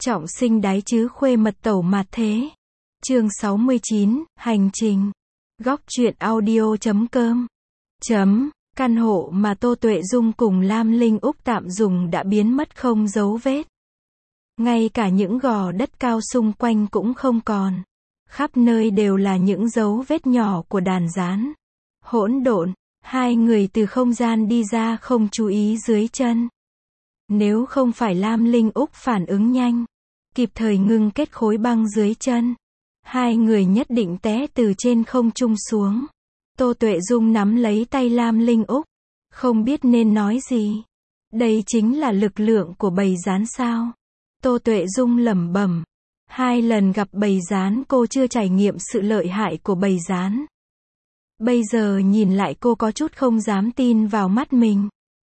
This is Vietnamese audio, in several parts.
Trọng sinh đái chứ khuê mật tẩu mạt thế. Chương 69, hành trình. Góc truyện audio.com. Căn hộ mà Tô Tuệ Dung cùng Lam Linh Úc tạm dùng đã biến mất không dấu vết. Ngay cả những gò đất cao xung quanh cũng không còn. Khắp nơi đều là những dấu vết nhỏ của đàn gián. Hỗn độn, hai người từ không gian đi ra không chú ý dưới chân. Nếu không phải Lam Linh Úc phản ứng nhanh, kịp thời ngưng kết khối băng dưới chân, hai người nhất định té từ trên không trung xuống. Tô Tuệ Dung nắm lấy tay Lam Linh Úc, không biết nên nói gì. Đây chính là lực lượng của bầy rán sao? Tô Tuệ Dung lẩm bẩm. 2 lần gặp bầy rán cô chưa trải nghiệm sự lợi hại của bầy rán. Bây giờ nhìn lại cô có chút không dám tin vào mắt mình.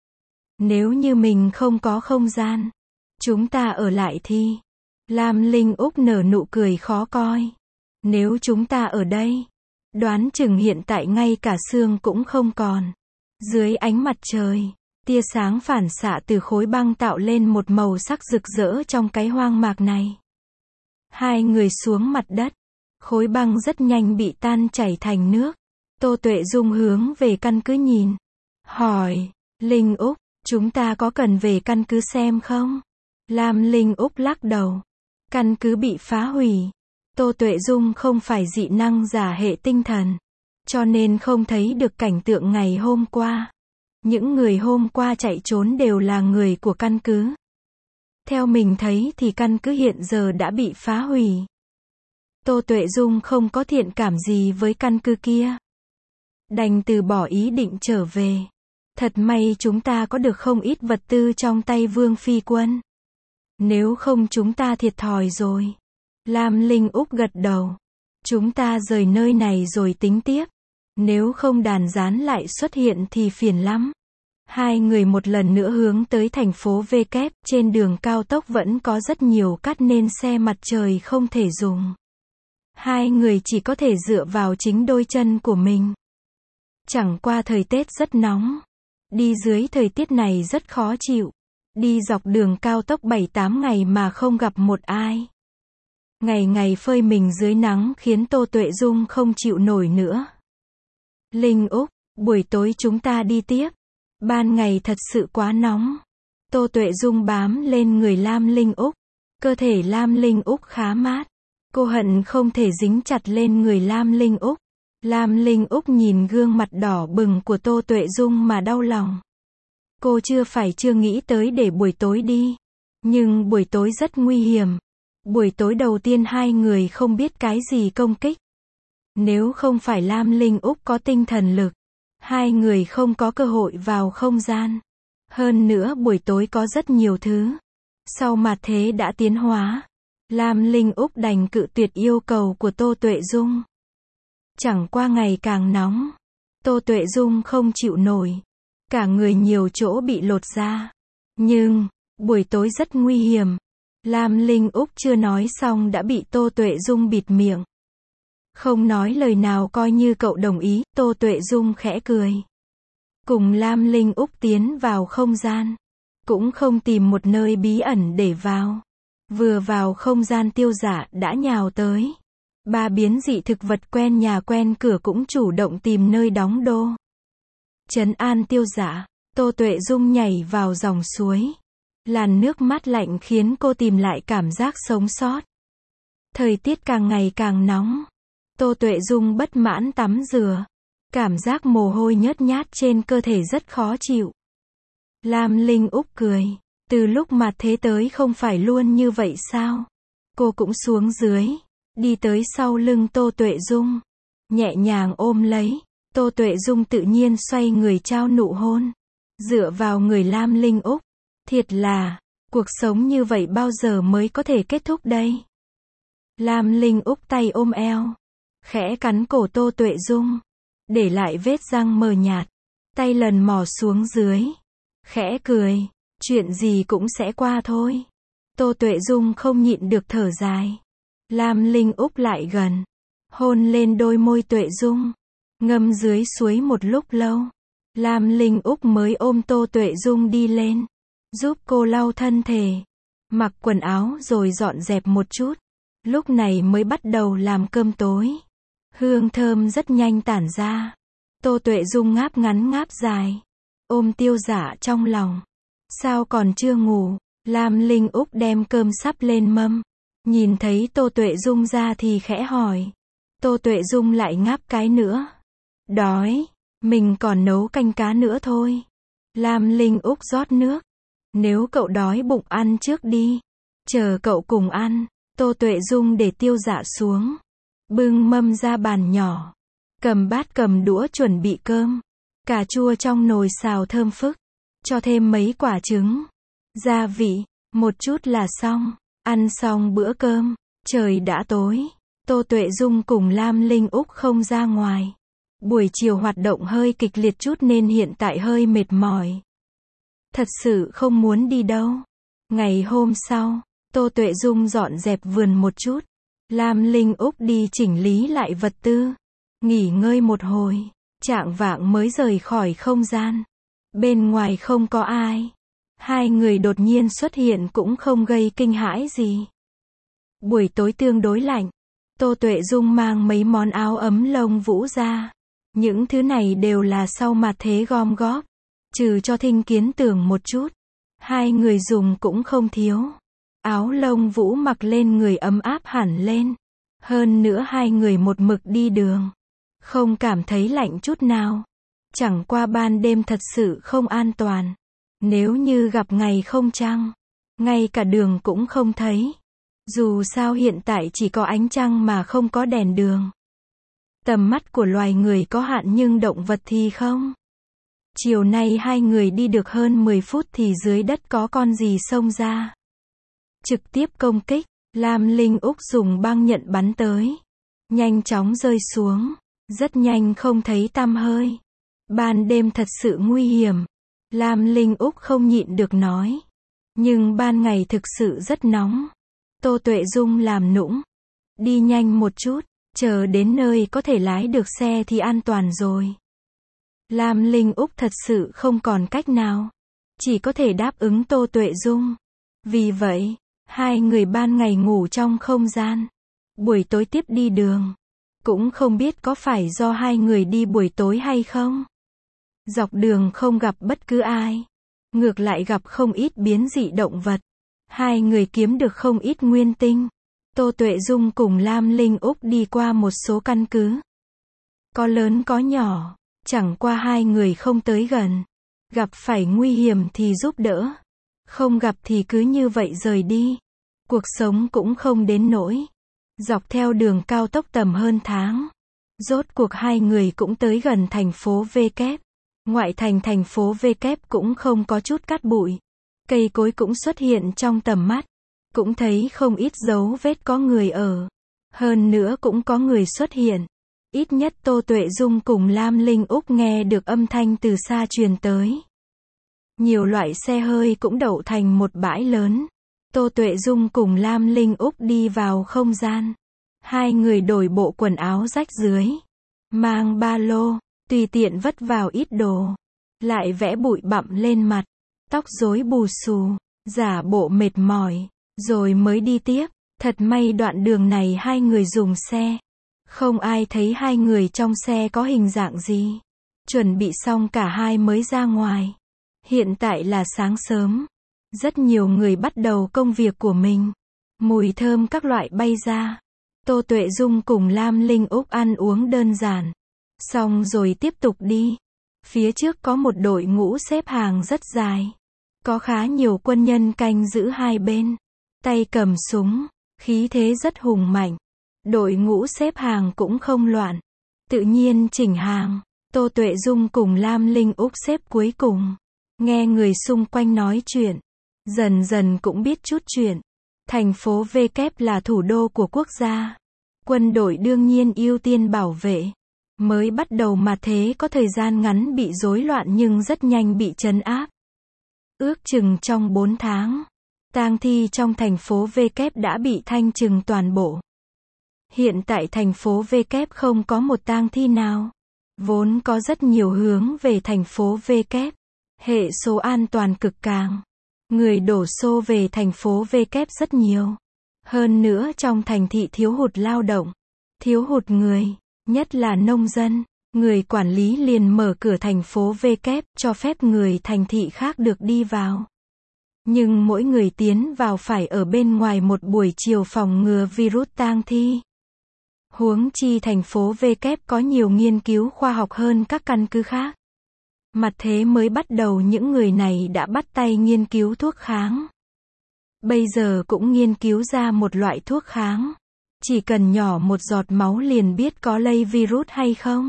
Nếu như mình không có không gian, chúng ta ở lại thì... Lam Linh Úc nở nụ cười khó coi. Nếu chúng ta ở đây, đoán chừng hiện tại ngay cả xương cũng không còn. Dưới ánh mặt trời, tia sáng phản xạ từ khối băng tạo lên một màu sắc rực rỡ trong cái hoang mạc này. Hai người xuống mặt đất, khối băng rất nhanh bị tan chảy thành nước. Tô Tuệ Dung hướng về căn cứ nhìn, hỏi, Linh Úc, chúng ta có cần về căn cứ xem không? Lam Linh Úc lắc đầu. Căn cứ bị phá hủy. Tô Tuệ Dung không phải dị năng giả hệ tinh thần, cho nên không thấy được cảnh tượng ngày hôm qua. Những người hôm qua chạy trốn đều là người của căn cứ. Theo mình thấy thì căn cứ hiện giờ đã bị phá hủy. Tô Tuệ Dung không có thiện cảm gì với căn cứ kia, đành từ bỏ ý định trở về. Thật may chúng ta có được không ít vật tư trong tay Vương Phi Quân. Nếu không chúng ta thiệt thòi rồi. Lam Linh Úc gật đầu. Chúng ta rời nơi này rồi tính tiếp. Nếu không đàn gián lại xuất hiện thì phiền lắm. Hai người một lần nữa hướng tới thành phố V kép. Trên đường cao tốc vẫn có rất nhiều cát nên xe mặt trời không thể dùng. Hai người chỉ có thể dựa vào chính đôi chân của mình. Chẳng qua thời tiết rất nóng. Đi dưới thời tiết này rất khó chịu. Đi dọc đường cao tốc 7-8 ngày mà không gặp một ai. Ngày ngày phơi mình dưới nắng khiến Tô Tuệ Dung không chịu nổi nữa. Linh Úc, buổi tối chúng ta đi tiếp. Ban ngày thật sự quá nóng. Tô Tuệ Dung bám lên người Lam Linh Úc. Cơ thể Lam Linh Úc khá mát. Cô hận không thể dính chặt lên người Lam Linh Úc. Lam Linh Úc nhìn gương mặt đỏ bừng của Tô Tuệ Dung mà đau lòng. Cô chưa nghĩ tới để buổi tối đi. Nhưng buổi tối rất nguy hiểm. Buổi tối đầu tiên hai người không biết cái gì công kích. Nếu không phải Lam Linh Úc có tinh thần lực, hai người không có cơ hội vào không gian. Hơn nữa buổi tối có rất nhiều thứ. Sau mạt thế đã tiến hóa. Lam Linh Úc đành cự tuyệt yêu cầu của Tô Tuệ Dung. Chẳng qua ngày càng nóng. Tô Tuệ Dung không chịu nổi. Cả người nhiều chỗ bị lột ra. Nhưng, buổi tối rất nguy hiểm. Lam Linh Úc chưa nói xong đã bị Tô Tuệ Dung bịt miệng. Không nói lời nào coi như cậu đồng ý, Tô Tuệ Dung khẽ cười. Cùng Lam Linh Úc tiến vào không gian. Cũng không tìm một nơi bí ẩn để vào. Vừa vào không gian Tiêu Giả đã nhào tới. 3 biến dị thực vật quen nhà quen cửa cũng chủ động tìm nơi đóng đô. Trấn an Tiêu Giả, Tô Tuệ Dung nhảy vào dòng suối. Làn nước mát lạnh khiến cô tìm lại cảm giác sống sót. Thời tiết càng ngày càng nóng. Tô Tuệ Dung bất mãn tắm rửa. Cảm giác mồ hôi nhớt nhát trên cơ thể rất khó chịu. Lam Linh Úc cười. Từ lúc mà thế tới không phải luôn như vậy sao? Cô cũng xuống dưới. Đi tới sau lưng Tô Tuệ Dung. Nhẹ nhàng ôm lấy. Tô Tuệ Dung tự nhiên xoay người trao nụ hôn. Dựa vào người Lam Linh Úc. Thiệt là, cuộc sống như vậy bao giờ mới có thể kết thúc đây? Lam Linh Úc tay ôm eo. Khẽ cắn cổ Tô Tuệ Dung. Để lại vết răng mờ nhạt. Tay lần mò xuống dưới. Khẽ cười. Chuyện gì cũng sẽ qua thôi. Tô Tuệ Dung không nhịn được thở dài. Lam Linh Úc lại gần. Hôn lên đôi môi Tuệ Dung. Ngâm dưới suối một lúc lâu. Lam Linh Úc mới ôm Tô Tuệ Dung đi lên. Giúp cô lau thân thể. mặc quần áo rồi dọn dẹp một chút. Lúc này mới bắt đầu làm cơm tối. Hương thơm rất nhanh tản ra. Tô Tuệ Dung ngáp ngắn ngáp dài, ôm Tiêu Dạ trong lòng. Sao còn chưa ngủ? Lam Linh Úc đem cơm sắp lên mâm. Nhìn thấy Tô Tuệ Dung ra thì khẽ hỏi. Tô Tuệ Dung lại ngáp cái nữa. Đói, mình còn nấu canh cá nữa thôi. Lam Linh Úc rót nước. Nếu cậu đói bụng ăn trước đi. Chờ cậu cùng ăn. Tô Tuệ Dung để Tiêu Dạ xuống. Bưng mâm ra bàn nhỏ. Cầm bát cầm đũa chuẩn bị cơm. Cà chua trong nồi xào thơm phức. Cho thêm mấy quả trứng. Gia vị, một chút là xong. Ăn xong bữa cơm. Trời đã tối. Tô Tuệ Dung cùng Lam Linh Úc không ra ngoài. Buổi chiều hoạt động hơi kịch liệt chút nên hiện tại hơi mệt mỏi. Thật sự không muốn đi đâu. Ngày hôm sau, Tô Tuệ Dung dọn dẹp vườn một chút. Lam Linh Úc đi chỉnh lý lại vật tư. Nghỉ ngơi một hồi. Chạng vạng mới rời khỏi không gian. Bên ngoài không có ai. Hai người đột nhiên xuất hiện cũng không gây kinh hãi gì. Buổi tối tương đối lạnh. Tô Tuệ Dung mang mấy món áo ấm lông vũ ra. Những thứ này đều là sau mạt thế gom góp. Trừ cho Thinh Kiến Tường một chút. Hai người dùng cũng không thiếu. Áo lông vũ mặc lên người ấm áp hẳn lên. Hơn nữa hai người một mực đi đường. Không cảm thấy lạnh chút nào. Chẳng qua ban đêm thật sự không an toàn. Nếu như gặp ngày không trăng, ngay cả đường cũng không thấy. Dù sao hiện tại chỉ có ánh trăng mà không có đèn đường. Tầm mắt của loài người có hạn nhưng động vật thì không. Chiều nay hai người đi được hơn 10 phút thì dưới đất có con gì xông ra. Trực tiếp công kích, Lam Linh Úc dùng băng nhận bắn tới. Nhanh chóng rơi xuống, rất nhanh không thấy tăm hơi. Ban đêm thật sự nguy hiểm. Lam Linh Úc không nhịn được nói. Nhưng ban ngày thực sự rất nóng. Tô Tuệ Dung làm nũng. Đi nhanh một chút, chờ đến nơi có thể lái được xe thì an toàn rồi. Lam Linh Úc thật sự không còn cách nào. Chỉ có thể đáp ứng Tô Tuệ Dung. Vì vậy, hai người ban ngày ngủ trong không gian. Buổi tối tiếp đi đường. Cũng không biết có phải do hai người đi buổi tối hay không. Dọc đường không gặp bất cứ ai. Ngược lại gặp không ít biến dị động vật. Hai người kiếm được không ít nguyên tinh. Tô Tuệ Dung cùng Lam Linh Úc đi qua một số căn cứ. Có lớn có nhỏ. Chẳng qua hai người không tới gần. Gặp phải nguy hiểm thì giúp đỡ. Không gặp thì cứ như vậy rời đi. Cuộc sống cũng không đến nỗi. Dọc theo đường cao tốc tầm hơn tháng. Rốt cuộc hai người cũng tới gần thành phố V Kép. Ngoại thành thành phố V Kép cũng không có chút cát bụi. Cây cối cũng xuất hiện trong tầm mắt. Cũng thấy không ít dấu vết có người ở. Hơn nữa cũng có người xuất hiện. Ít nhất Tô Tuệ Dung cùng Lam Linh Úc nghe được âm thanh từ xa truyền tới. Nhiều loại xe hơi cũng đậu thành một bãi lớn. Tô Tuệ Dung cùng Lam Linh Úc đi vào không gian. Hai người đổi bộ quần áo rách rưới. Mang ba lô, tùy tiện vất vào ít đồ. Lại vẽ bụi bặm lên mặt. Tóc rối bù xù, giả bộ mệt mỏi. Rồi mới đi tiếp. Thật may đoạn đường này hai người dùng xe. Không ai thấy hai người trong xe có hình dạng gì. Chuẩn bị xong cả hai mới ra ngoài. Hiện tại là sáng sớm. Rất nhiều người bắt đầu công việc của mình. Mùi thơm các loại bay ra. Tô Tuệ Dung cùng Lam Linh Úc ăn uống đơn giản. Xong rồi tiếp tục đi. Phía trước có một đội ngũ xếp hàng rất dài. Có khá nhiều quân nhân canh giữ hai bên. Tay cầm súng. Khí thế rất hùng mạnh. Đội ngũ xếp hàng cũng không loạn. Tự nhiên chỉnh hàng. Tô Tuệ Dung cùng Lam Linh Úc xếp cuối cùng. Nghe người xung quanh nói chuyện. Dần dần cũng biết chút chuyện. Thành phố V Kép là thủ đô của quốc gia. Quân đội đương nhiên ưu tiên bảo vệ. Mới bắt đầu mà thế có thời gian ngắn bị rối loạn nhưng rất nhanh bị trấn áp. Ước chừng trong 4 tháng. Tang thi trong thành phố V Kép đã bị thanh trừng toàn bộ. Hiện tại thành phố V Kép không có một tang thi nào. Vốn có rất nhiều hướng về thành phố V Kép. Hệ số an toàn cực cao. Người đổ xô về thành phố V kép rất nhiều. Hơn nữa trong thành thị thiếu hụt lao động, thiếu hụt người, nhất là nông dân. Người quản lý liền mở cửa thành phố V kép, cho phép người thành thị khác được đi vào. Nhưng mỗi người tiến vào phải ở bên ngoài một buổi chiều phòng ngừa virus tang thi. Huống chi thành phố V kép có nhiều nghiên cứu khoa học hơn các căn cứ khác. Mặt thế mới bắt đầu những người này đã bắt tay nghiên cứu thuốc kháng. Bây giờ cũng nghiên cứu ra một loại thuốc kháng. Chỉ cần nhỏ một giọt máu liền biết có lây virus hay không.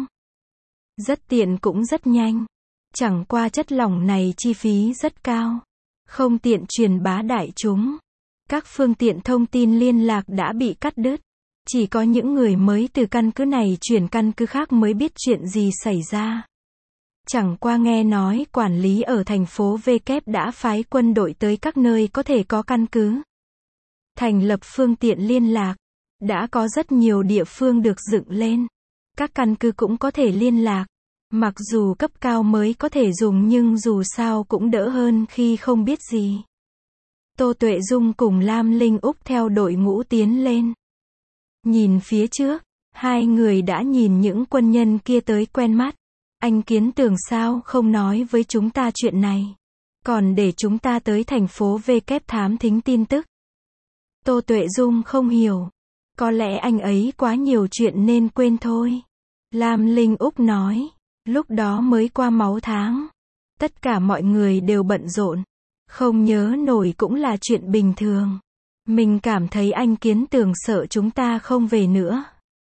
Rất tiện cũng rất nhanh. Chẳng qua chất lỏng này chi phí rất cao. Không tiện truyền bá đại chúng. Các phương tiện thông tin liên lạc đã bị cắt đứt. Chỉ có những người mới từ căn cứ này chuyển căn cứ khác mới biết chuyện gì xảy ra. Chẳng qua nghe nói quản lý ở thành phố V kép đã phái quân đội tới các nơi có thể có căn cứ. Thành lập phương tiện liên lạc. Đã có rất nhiều địa phương được dựng lên. Các căn cứ cũng có thể liên lạc. Mặc dù cấp cao mới có thể dùng nhưng dù sao cũng đỡ hơn khi không biết gì. Tô Tuệ Dung cùng Lam Linh Úc theo đội ngũ tiến lên. Nhìn phía trước, hai người đã nhìn những quân nhân kia tới quen mắt. Anh Kiến Tường sao không nói với chúng ta chuyện này. Còn để chúng ta tới thành phố V kép thám thính tin tức. Tô Tuệ Dung không hiểu. Có lẽ anh ấy quá nhiều chuyện nên quên thôi. Lam Linh Úc nói. Lúc đó mới qua máu tháng. Tất cả mọi người đều bận rộn. Không nhớ nổi cũng là chuyện bình thường. Mình cảm thấy anh Kiến Tường sợ chúng ta không về nữa.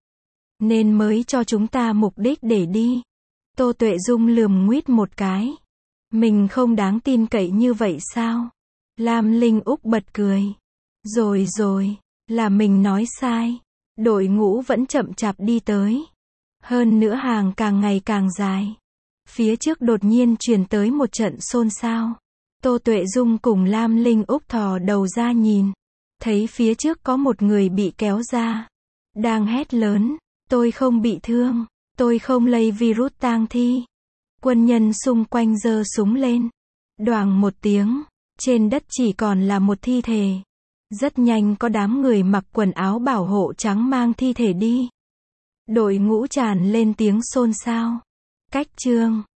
Nên mới cho chúng ta mục đích để đi. Tô Tuệ Dung lườm nguýt một cái. Mình không đáng tin cậy như vậy sao? Lam Linh Úc bật cười. Rồi, là mình nói sai. Đội ngũ vẫn chậm chạp đi tới. Hơn nữa hàng càng ngày càng dài. Phía trước đột nhiên truyền tới một trận xôn xao. Tô Tuệ Dung cùng Lam Linh Úc thò đầu ra nhìn. Thấy phía trước có một người bị kéo ra. Đang hét lớn. Tôi không bị thương. Tôi không lây virus tang thi. Quân nhân xung quanh giơ súng lên. Đoàng một tiếng. Trên đất chỉ còn là một thi thể. Rất nhanh có đám người mặc quần áo bảo hộ trắng mang thi thể đi. Đội ngũ tràn lên tiếng xôn xao. Cách chương